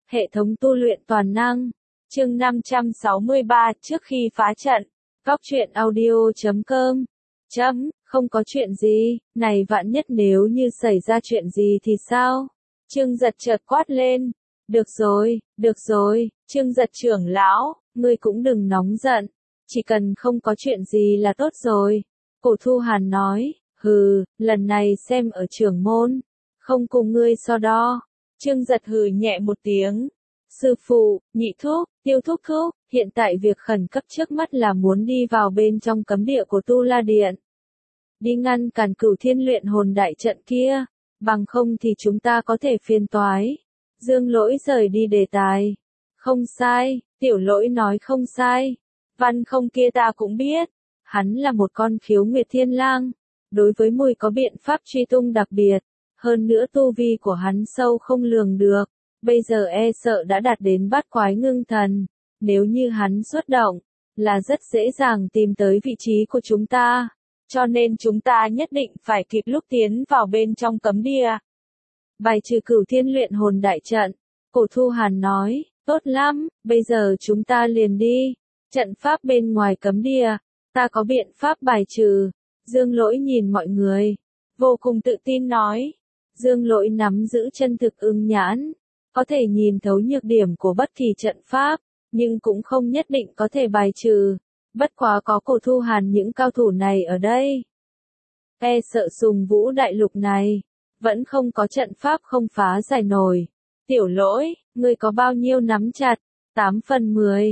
Hệ thống tu luyện toàn năng. Chương 563 trước khi phá trận. Góc truyện audio.com. Không có chuyện gì, này vạn nhất nếu như xảy ra chuyện gì thì sao? Trương Giật chợt quát lên. Được rồi, Trương Giật trưởng lão, ngươi cũng đừng nóng giận. Chỉ cần không có chuyện gì là tốt rồi. Cổ Thu Hàn nói, lần này xem ở trưởng môn. Không cùng ngươi so đo. Trương Giật hừ nhẹ một tiếng. Sư phụ, nhị thúc, tiêu thúc thúc, hiện tại việc khẩn cấp trước mắt là muốn đi vào bên trong cấm địa của Tu La Điện. Đi ngăn cản Cửu Thiên luyện hồn đại trận kia, bằng không thì chúng ta có thể phiền toái. Dương Lỗi rời đi đề tài. Không sai, Tiểu Lỗi nói không sai. Văn Không kia ta cũng biết. Hắn là một con khiếu nguyệt thiên lang. Đối với mùi có biện pháp truy tung đặc biệt. Hơn nữa tu vi của hắn sâu không lường được. Bây giờ e sợ đã đạt đến bát quái ngưng thần. Nếu như hắn xuất động, là rất dễ dàng tìm tới vị trí của chúng ta. Cho nên chúng ta nhất định phải kịp lúc tiến vào bên trong cấm địa. Bài trừ Cửu Thiên luyện hồn đại trận. Cổ Thu Hàn nói, tốt lắm, bây giờ chúng ta liền đi. Trận pháp bên ngoài cấm địa, ta có biện pháp bài trừ. Dương Lỗi nhìn mọi người, vô cùng tự tin nói. Dương Lỗi nắm giữ chân thực ưng nhãn, có thể nhìn thấu nhược điểm của bất kỳ trận pháp, nhưng cũng không nhất định có thể bài trừ. Bất quá có Cổ Thu Hàn những cao thủ này ở đây. E sợ Sùng Vũ đại lục này, vẫn không có trận pháp không phá giải nổi. Tiểu Lỗi, ngươi có bao nhiêu nắm chặt? 8 phần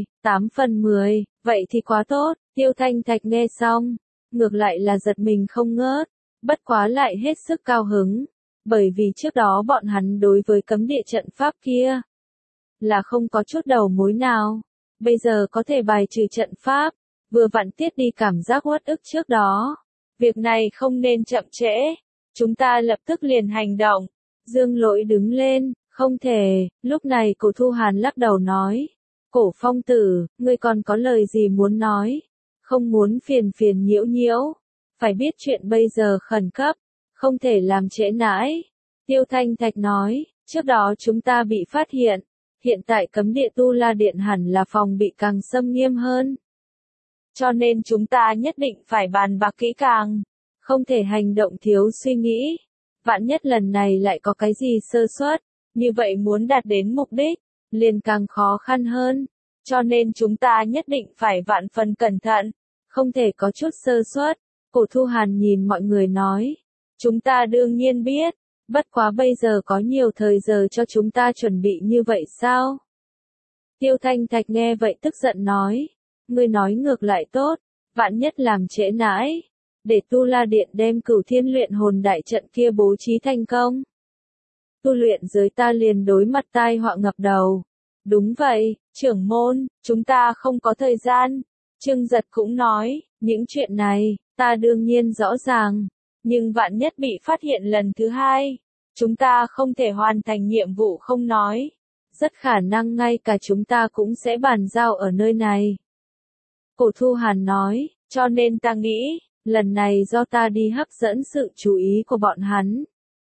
10, vậy thì quá tốt. Tiêu Thanh Thạch nghe xong, ngược lại là giật mình không ngớt, bất quá lại hết sức cao hứng. Bởi vì trước đó bọn hắn đối với cấm địa trận pháp kia, là không có chút đầu mối nào. Bây giờ có thể bài trừ trận pháp, vừa vặn tiết đi cảm giác uất ức trước đó. Việc này không nên chậm trễ. Chúng ta lập tức liền hành động. Dương Lỗi đứng lên, không thể. Lúc này Cổ Thu Hàn lắc đầu nói. Cổ Phong Tử, ngươi còn có lời gì muốn nói? Không muốn phiền nhiễu. Phải biết chuyện bây giờ khẩn cấp, không thể làm trễ nãi. Tiêu Thanh Thạch nói, trước đó chúng ta bị phát hiện. Hiện tại cấm địa Tu La Điện hẳn là phòng bị càng xâm nghiêm hơn. Cho nên chúng ta nhất định phải bàn bạc kỹ càng. Không thể hành động thiếu suy nghĩ. Vạn nhất lần này lại có cái gì sơ suất, như vậy muốn đạt đến mục đích, liền càng khó khăn hơn. Cho nên chúng ta nhất định phải vạn phần cẩn thận, không thể có chút sơ suất. Cổ Thu Hàn nhìn mọi người nói, chúng ta đương nhiên biết, bất quá bây giờ có nhiều thời giờ cho chúng ta chuẩn bị như vậy sao? Tiêu Thanh Thạch nghe vậy tức giận nói, ngươi nói ngược lại tốt, vạn nhất làm trễ nãi, để Tu La Điện đem Cửu Thiên luyện hồn đại trận kia bố trí thành công. Tu luyện giới ta liền đối mặt tai họa ngập đầu. Đúng vậy, trưởng môn, chúng ta không có thời gian. Trương Giật cũng nói, những chuyện này, ta đương nhiên rõ ràng. Nhưng vạn nhất bị phát hiện lần thứ hai, chúng ta không thể hoàn thành nhiệm vụ không nói. Rất khả năng ngay cả chúng ta cũng sẽ bàn giao ở nơi này. Cổ Thu Hàn nói, cho nên ta nghĩ, lần này do ta đi hấp dẫn sự chú ý của bọn hắn.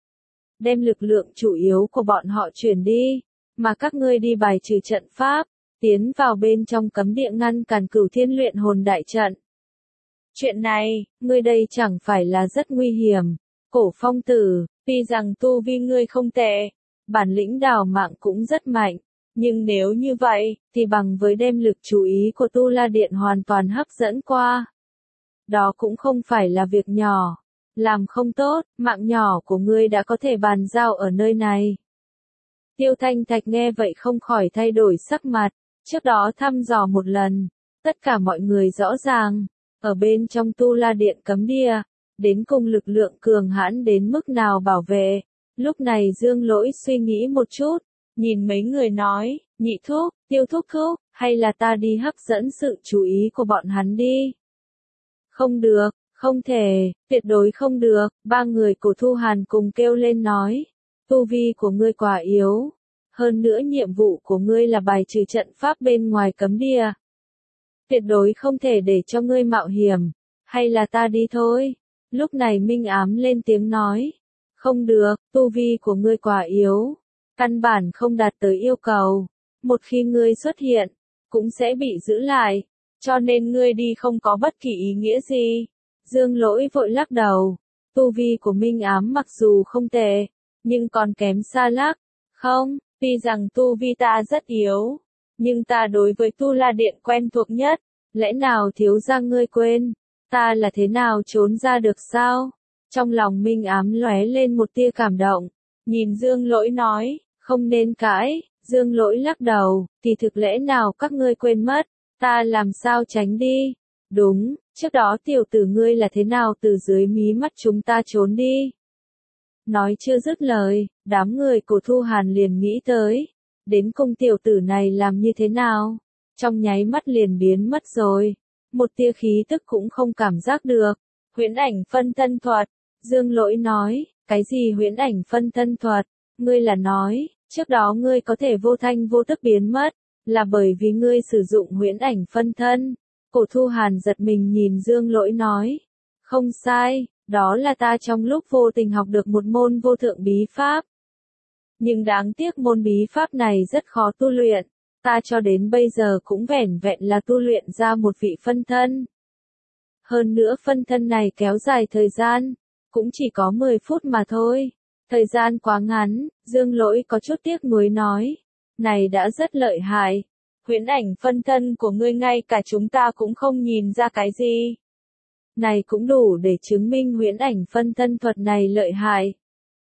Đem lực lượng chủ yếu của bọn họ chuyển đi, mà các ngươi đi bài trừ trận pháp, tiến vào bên trong cấm địa ngăn cản Cửu Thiên luyện hồn đại trận. Chuyện này, ngươi đây chẳng phải là rất nguy hiểm. Cổ Phong Tử, tuy rằng tu vi ngươi không tệ, bản lĩnh đào mạng cũng rất mạnh, nhưng nếu như vậy, thì bằng với đem lực chú ý của Tu La Điện hoàn toàn hấp dẫn qua. Đó cũng không phải là việc nhỏ. Làm không tốt, mạng nhỏ của ngươi đã có thể bàn giao ở nơi này. Tiêu Thanh Thạch nghe vậy không khỏi thay đổi sắc mặt. Trước đó thăm dò một lần, tất cả mọi người rõ ràng, ở bên trong Tu La Điện cấm địa, đến cùng lực lượng cường hãn đến mức nào bảo vệ. Lúc này Dương Lỗi suy nghĩ một chút, nhìn mấy người nói, nhị thúc, tiêu thúc thúc, hay là ta đi hấp dẫn sự chú ý của bọn hắn đi. Không được, không thể, tuyệt đối không được. Ba người Cổ Thu Hàn cùng kêu lên nói, tu vi của ngươi quá yếu. Hơn nữa nhiệm vụ của ngươi là bài trừ trận pháp bên ngoài cấm địa. Tuyệt đối không thể để cho ngươi mạo hiểm. Hay là ta đi thôi. Lúc này Minh Ám lên tiếng nói. Không được, tu vi của ngươi quá yếu. căn bản không đạt tới yêu cầu. Một khi ngươi xuất hiện, cũng sẽ bị giữ lại, cho nên ngươi đi không có bất kỳ ý nghĩa gì. Dương Lỗi vội lắc đầu, tu vi của Minh Ám mặc dù không tệ, nhưng còn kém xa lắc. Không, tuy rằng tu vi ta rất yếu, nhưng ta đối với Tu La Điện quen thuộc nhất, lẽ nào thiếu gia ngươi quên, ta là thế nào trốn ra được sao? Trong lòng Minh Ám lóe lên một tia cảm động, nhìn Dương Lỗi nói, không nên cãi. Dương Lỗi lắc đầu, kỳ thực lẽ nào các ngươi quên mất, ta làm sao tránh đi? Đúng, trước đó tiểu tử ngươi là thế nào từ dưới mí mắt chúng ta trốn đi? Nói chưa dứt lời, đám người của Thu Hàn liền nghĩ tới, đến cùng tiểu tử này làm như thế nào? Trong nháy mắt liền biến mất rồi, một tia khí tức cũng không cảm giác được. Huyễn ảnh phân thân thuật, Dương Lỗi nói, cái gì huyễn ảnh phân thân thuật? Ngươi là nói, trước đó ngươi có thể vô thanh vô tức biến mất, là bởi vì ngươi sử dụng huyễn ảnh phân thân. Cổ Thu Hàn giật mình nhìn Dương Lỗi nói, không sai, đó là ta trong lúc vô tình học được một môn vô thượng bí pháp. Nhưng đáng tiếc môn bí pháp này rất khó tu luyện, ta cho đến bây giờ cũng vẻn vẹn là tu luyện ra một vị phân thân. Hơn nữa phân thân này kéo dài thời gian, cũng chỉ có 10 phút mà thôi. Thời gian quá ngắn, Dương Lỗi có chút tiếc nuối nói. Này đã rất lợi hại. Huyễn ảnh phân thân của ngươi ngay cả chúng ta cũng không nhìn ra cái gì. Này cũng đủ để chứng minh huyễn ảnh phân thân thuật này lợi hại.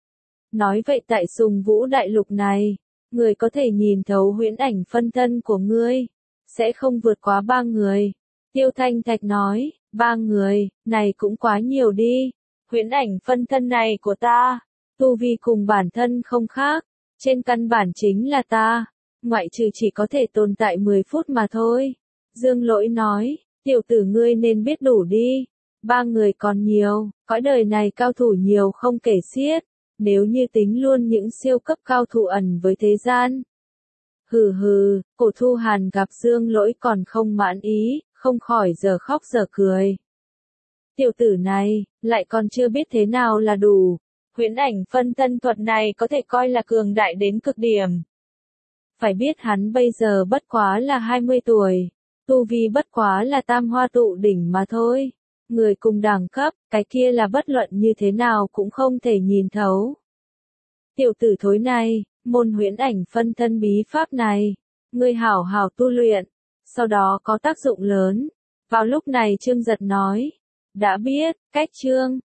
Nói vậy tại Sùng Vũ Đại Lục này, người có thể nhìn thấu huyễn ảnh phân thân của ngươi, sẽ không vượt quá 3 người. Tiêu Thanh Thạch nói, 3 người, này cũng quá nhiều đi. Huyễn ảnh phân thân này của ta, tu vi cùng bản thân không khác, trên căn bản chính là ta, ngoại trừ chỉ có thể tồn tại 10 phút mà thôi. Dương Lỗi nói, tiểu tử ngươi nên biết đủ đi, 3 người còn nhiều, cõi đời này cao thủ nhiều không kể xiết, nếu như tính luôn những siêu cấp cao thủ ẩn với thế gian. Hừ hừ, Cổ Thu Hàn gặp Dương Lỗi còn không mãn ý, không khỏi giờ khóc giờ cười. Tiểu tử này, lại còn chưa biết thế nào là đủ. Huyễn ảnh phân thân thuật này có thể coi là cường đại đến cực điểm. Phải biết hắn bây giờ bất quá là 20 tuổi, tu vi bất quá là tam hoa tụ đỉnh mà thôi. Người cùng đẳng cấp, cái kia là bất luận như thế nào cũng không thể nhìn thấu. Tiểu tử thối này, môn huyễn ảnh phân thân bí pháp này, ngươi hảo hảo tu luyện, sau đó có tác dụng lớn. Vào lúc này Trương Giật nói, đã biết, cách Trương.